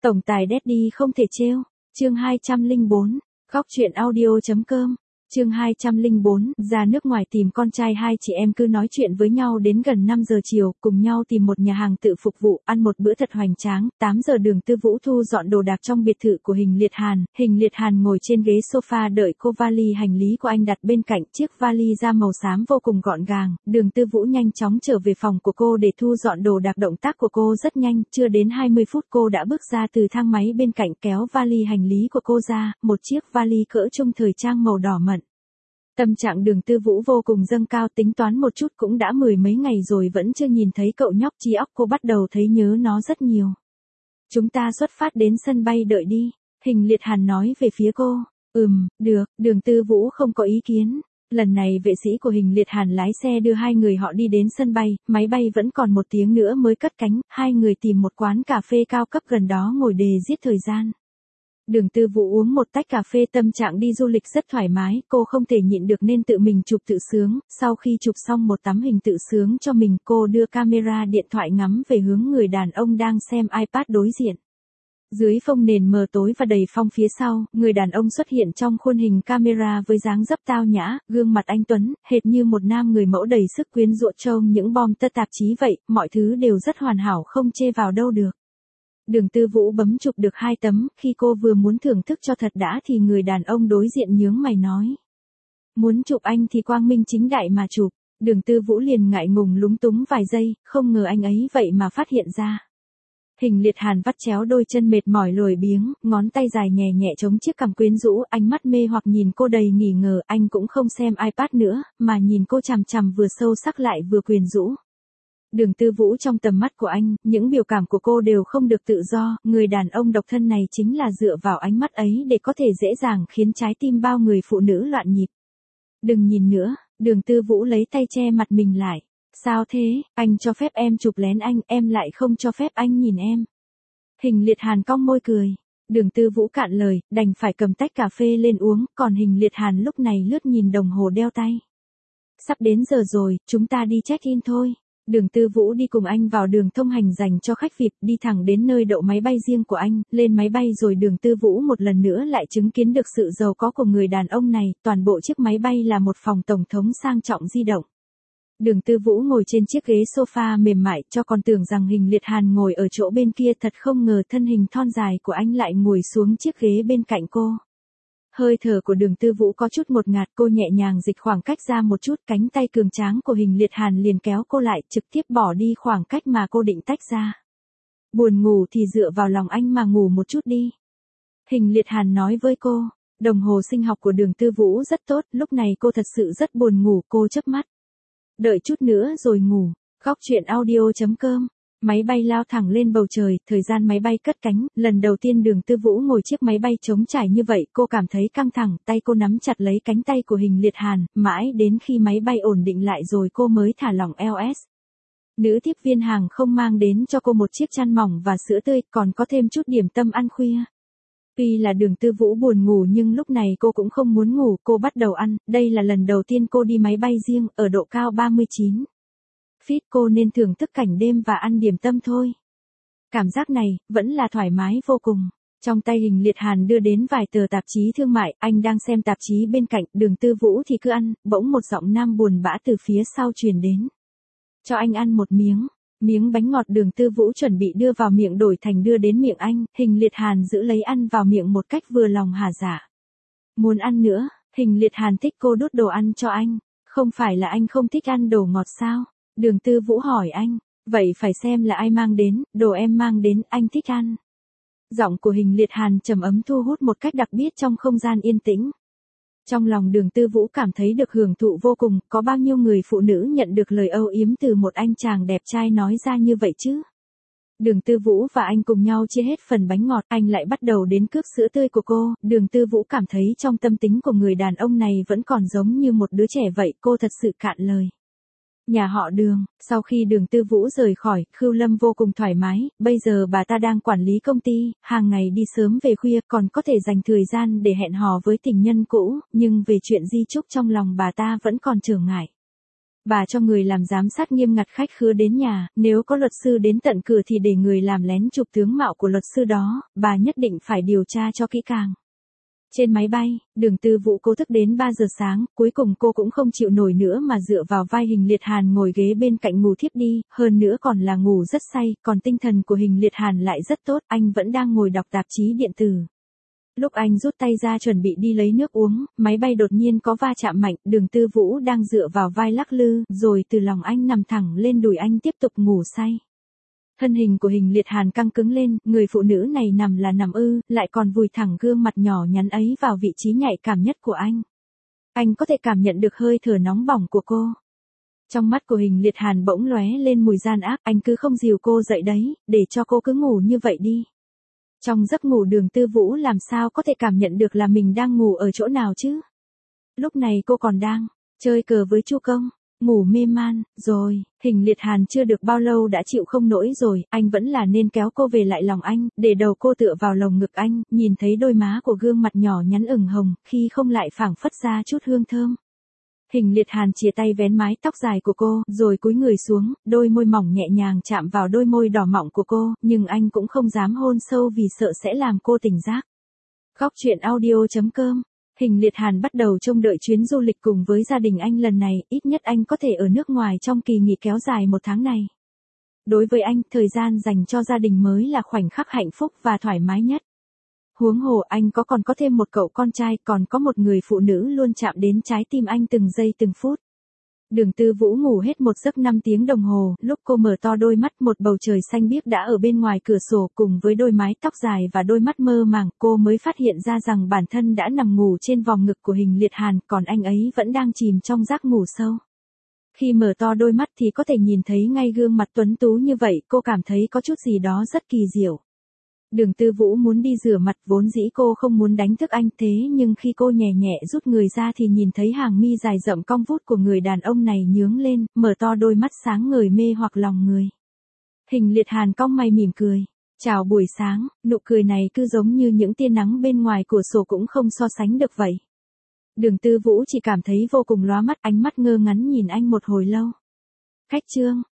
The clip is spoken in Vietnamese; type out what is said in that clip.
Tổng tài Daddy không thể trêu. Chương 204, góc truyện audio.com. Chương 204, ra nước ngoài tìm con trai. Hai chị em cứ nói chuyện với nhau đến gần 5 giờ chiều, cùng nhau tìm một nhà hàng tự phục vụ, ăn một bữa thật hoành tráng. 8 giờ Đường Tư Vũ thu dọn đồ đạc trong biệt thự của Hình Liệt Hàn. Hình Liệt Hàn ngồi trên ghế sofa đợi cô, vali hành lý của anh đặt bên cạnh, chiếc vali da màu xám vô cùng gọn gàng. Đường Tư Vũ nhanh chóng trở về phòng của cô để thu dọn đồ đạc. Động tác của cô rất nhanh, chưa đến 20 phút cô đã bước ra từ thang máy bên cạnh, kéo vali hành lý của cô ra, một chiếc vali cỡ trung thời trang màu đỏ mận. Tâm trạng Đường Tư Vũ vô cùng dâng cao, tính toán một chút cũng đã 10 mấy ngày rồi vẫn chưa nhìn thấy cậu nhóc trí óc, cô bắt đầu thấy nhớ nó rất nhiều. Chúng ta xuất phát đến sân bay đợi đi, Hình Liệt Hàn nói về phía cô. Được, Đường Tư Vũ không có ý kiến. Lần này vệ sĩ của Hình Liệt Hàn lái xe đưa hai người họ đi đến sân bay, máy bay vẫn còn 1 tiếng nữa mới cất cánh, hai người tìm một quán cà phê cao cấp gần đó ngồi để giết thời gian. Đường Tư Vũ uống một tách cà phê, tâm trạng đi du lịch rất thoải mái, cô không thể nhịn được nên tự mình chụp tự sướng. Sau khi chụp xong một tấm hình tự sướng cho mình, cô đưa camera điện thoại ngắm về hướng người đàn ông đang xem iPad đối diện. Dưới phông nền mờ tối và đầy phong phía sau, người đàn ông xuất hiện trong khuôn hình camera với dáng dấp tao nhã, gương mặt anh tuấn, hệt như một nam người mẫu đầy sức quyến rũ trông những bom tơ tạp chí vậy, mọi thứ đều rất hoàn hảo không chê vào đâu được. Đường Tư Vũ bấm chụp được 2 tấm, khi cô vừa muốn thưởng thức cho thật đã thì người đàn ông đối diện nhướng mày nói. Muốn chụp anh thì quang minh chính đại mà chụp. Đường Tư Vũ liền ngại ngùng lúng túng vài giây, không ngờ anh ấy vậy mà phát hiện ra. Hình Liệt Hàn vắt chéo đôi chân mệt mỏi lười biếng, ngón tay dài nhẹ nhẹ chống chiếc cằm quyến rũ, ánh mắt mê hoặc nhìn cô đầy nghỉ ngờ. Anh cũng không xem iPad nữa, mà nhìn cô chằm chằm, vừa sâu sắc lại vừa quyến rũ. Đường Tư Vũ trong tầm mắt của anh, những biểu cảm của cô đều không được tự do, người đàn ông độc thân này chính là dựa vào ánh mắt ấy để có thể dễ dàng khiến trái tim bao người phụ nữ loạn nhịp. Đừng nhìn nữa, Đường Tư Vũ lấy tay che mặt mình lại. Sao thế, anh cho phép em chụp lén anh, em lại không cho phép anh nhìn em. Hình Liệt Hàn cong môi cười. Đường Tư Vũ cạn lời, đành phải cầm tách cà phê lên uống, còn Hình Liệt Hàn lúc này lướt nhìn đồng hồ đeo tay. Sắp đến giờ rồi, chúng ta đi check-in thôi. Đường Tư Vũ đi cùng anh vào đường thông hành dành cho khách VIP, đi thẳng đến nơi đậu máy bay riêng của anh. Lên máy bay rồi Đường Tư Vũ một lần nữa lại chứng kiến được sự giàu có của người đàn ông này, toàn bộ chiếc máy bay là một phòng tổng thống sang trọng di động. Đường Tư Vũ ngồi trên chiếc ghế sofa mềm mại, cho còn tưởng rằng Hình Liệt Hàn ngồi ở chỗ bên kia, thật không ngờ thân hình thon dài của anh lại ngồi xuống chiếc ghế bên cạnh cô. Hơi thở của Đường Tư Vũ có chút ngột ngạt, cô nhẹ nhàng dịch khoảng cách ra một chút, cánh tay cường tráng của Hình Liệt Hàn liền kéo cô lại, trực tiếp bỏ đi khoảng cách mà cô định tách ra. Buồn ngủ thì dựa vào lòng anh mà ngủ một chút đi. Hình Liệt Hàn nói với cô. Đồng hồ sinh học của Đường Tư Vũ rất tốt, lúc này cô thật sự rất buồn ngủ, cô chớp mắt. Đợi chút nữa rồi ngủ. Góc truyện audio.com. Máy bay lao thẳng lên bầu trời, thời gian máy bay cất cánh, lần đầu tiên Đường Tư Vũ ngồi chiếc máy bay trống trải như vậy, cô cảm thấy căng thẳng, tay cô nắm chặt lấy cánh tay của Hình Liệt Hàn, mãi đến khi máy bay ổn định lại rồi cô mới thả lỏng eo. Nữ tiếp viên hàng không mang đến cho cô một chiếc chăn mỏng và sữa tươi, còn có thêm chút điểm tâm ăn khuya. Tuy là Đường Tư Vũ buồn ngủ nhưng lúc này cô cũng không muốn ngủ, cô bắt đầu ăn, đây là lần đầu tiên cô đi máy bay riêng, ở độ cao 39 feet, cô nên thưởng thức cảnh đêm và ăn điểm tâm thôi. Cảm giác này, vẫn là thoải mái vô cùng. Trong tay Hình Liệt Hàn đưa đến vài tờ tạp chí thương mại, anh đang xem tạp chí bên cạnh, Đường Tư Vũ thì cứ ăn, bỗng một giọng nam buồn bã từ phía sau truyền đến. Cho anh ăn một miếng. Miếng bánh ngọt Đường Tư Vũ chuẩn bị đưa vào miệng đổi thành đưa đến miệng anh, Hình Liệt Hàn giữ lấy ăn vào miệng một cách vừa lòng hả dạ. Muốn ăn nữa, Hình Liệt Hàn thích cô đút đồ ăn cho anh, không phải là anh không thích ăn đồ ngọt sao? Đường Tư Vũ hỏi anh, vậy phải xem là ai mang đến, đồ em mang đến, anh thích ăn. Giọng của Hình Liệt Hàn trầm ấm thu hút một cách đặc biệt trong không gian yên tĩnh. Trong lòng Đường Tư Vũ cảm thấy được hưởng thụ vô cùng, có bao nhiêu người phụ nữ nhận được lời âu yếm từ một anh chàng đẹp trai nói ra như vậy chứ. Đường Tư Vũ và anh cùng nhau chia hết phần bánh ngọt, anh lại bắt đầu đến cướp sữa tươi của cô. Đường Tư Vũ cảm thấy trong tâm tính của người đàn ông này vẫn còn giống như một đứa trẻ vậy, cô thật sự cạn lời. Nhà họ Đường, sau khi Đường Tư Vũ rời khỏi, Khưu Lâm vô cùng thoải mái, bây giờ bà ta đang quản lý công ty, hàng ngày đi sớm về khuya, còn có thể dành thời gian để hẹn hò với tình nhân cũ, nhưng về chuyện di chúc trong lòng bà ta vẫn còn trở ngại. Bà cho người làm giám sát nghiêm ngặt khách khứa đến nhà, nếu có luật sư đến tận cửa thì để người làm lén chụp tướng mạo của luật sư đó, bà nhất định phải điều tra cho kỹ càng. Trên máy bay, Đường Tư Vũ cố thức đến 3 giờ sáng, cuối cùng cô cũng không chịu nổi nữa mà dựa vào vai Hình Liệt Hàn ngồi ghế bên cạnh ngủ thiếp đi, hơn nữa còn là ngủ rất say, còn tinh thần của Hình Liệt Hàn lại rất tốt, anh vẫn đang ngồi đọc tạp chí điện tử. Lúc anh rút tay ra chuẩn bị đi lấy nước uống, máy bay đột nhiên có va chạm mạnh, Đường Tư Vũ đang dựa vào vai lắc lư, rồi từ lòng anh nằm thẳng lên đùi anh tiếp tục ngủ say. Thân hình của Hình Liệt Hàn căng cứng lên, người phụ nữ này nằm là nằm ư, lại còn vùi thẳng gương mặt nhỏ nhắn ấy vào vị trí nhạy cảm nhất của anh. Anh có thể cảm nhận được hơi thở nóng bỏng của cô. Trong mắt của Hình Liệt Hàn bỗng lóe lên mùi gian ác, anh cứ không dìu cô dậy đấy, để cho cô cứ ngủ như vậy đi. Trong giấc ngủ Đường Tư Vũ làm sao có thể cảm nhận được là mình đang ngủ ở chỗ nào chứ? Lúc này cô còn đang chơi cờ với Chu Công, ngủ mê man, rồi, Hình Liệt Hàn chưa được bao lâu đã chịu không nổi rồi, anh vẫn là nên kéo cô về lại lòng anh, để đầu cô tựa vào lồng ngực anh, nhìn thấy đôi má của gương mặt nhỏ nhắn ửng hồng, khi không lại phảng phất ra chút hương thơm. Hình Liệt Hàn chìa tay vén mái tóc dài của cô, rồi cúi người xuống, đôi môi mỏng nhẹ nhàng chạm vào đôi môi đỏ mọng của cô, nhưng anh cũng không dám hôn sâu vì sợ sẽ làm cô tỉnh giác. Góc truyện audio.com. Hình Liệt Hàn bắt đầu trông đợi chuyến du lịch cùng với gia đình anh lần này, ít nhất anh có thể ở nước ngoài trong kỳ nghỉ kéo dài 1 tháng này. Đối với anh, thời gian dành cho gia đình mới là khoảnh khắc hạnh phúc và thoải mái nhất. Huống hồ anh còn có thêm một cậu con trai, còn có một người phụ nữ luôn chạm đến trái tim anh từng giây từng phút. Đường Tư Vũ ngủ hết một giấc 5 tiếng đồng hồ, lúc cô mở to đôi mắt một bầu trời xanh biếc đã ở bên ngoài cửa sổ cùng với đôi mái tóc dài và đôi mắt mơ màng, cô mới phát hiện ra rằng bản thân đã nằm ngủ trên vòng ngực của Hình Liệt Hàn, còn anh ấy vẫn đang chìm trong giấc ngủ sâu. Khi mở to đôi mắt thì có thể nhìn thấy ngay gương mặt tuấn tú như vậy, cô cảm thấy có chút gì đó rất kỳ diệu. Đường Tư Vũ muốn đi rửa mặt, vốn dĩ cô không muốn đánh thức anh, thế nhưng khi cô nhẹ nhẹ rút người ra thì nhìn thấy hàng mi dài rậm cong vút của người đàn ông này nhướng lên, mở to đôi mắt sáng ngời mê hoặc lòng người. Hình Liệt Hàn cong mày mỉm cười. Chào buổi sáng, nụ cười này cứ giống như những tia nắng bên ngoài cửa sổ cũng không so sánh được vậy. Đường Tư Vũ chỉ cảm thấy vô cùng lóa mắt, ánh mắt ngơ ngắn nhìn anh một hồi lâu. Khách trương,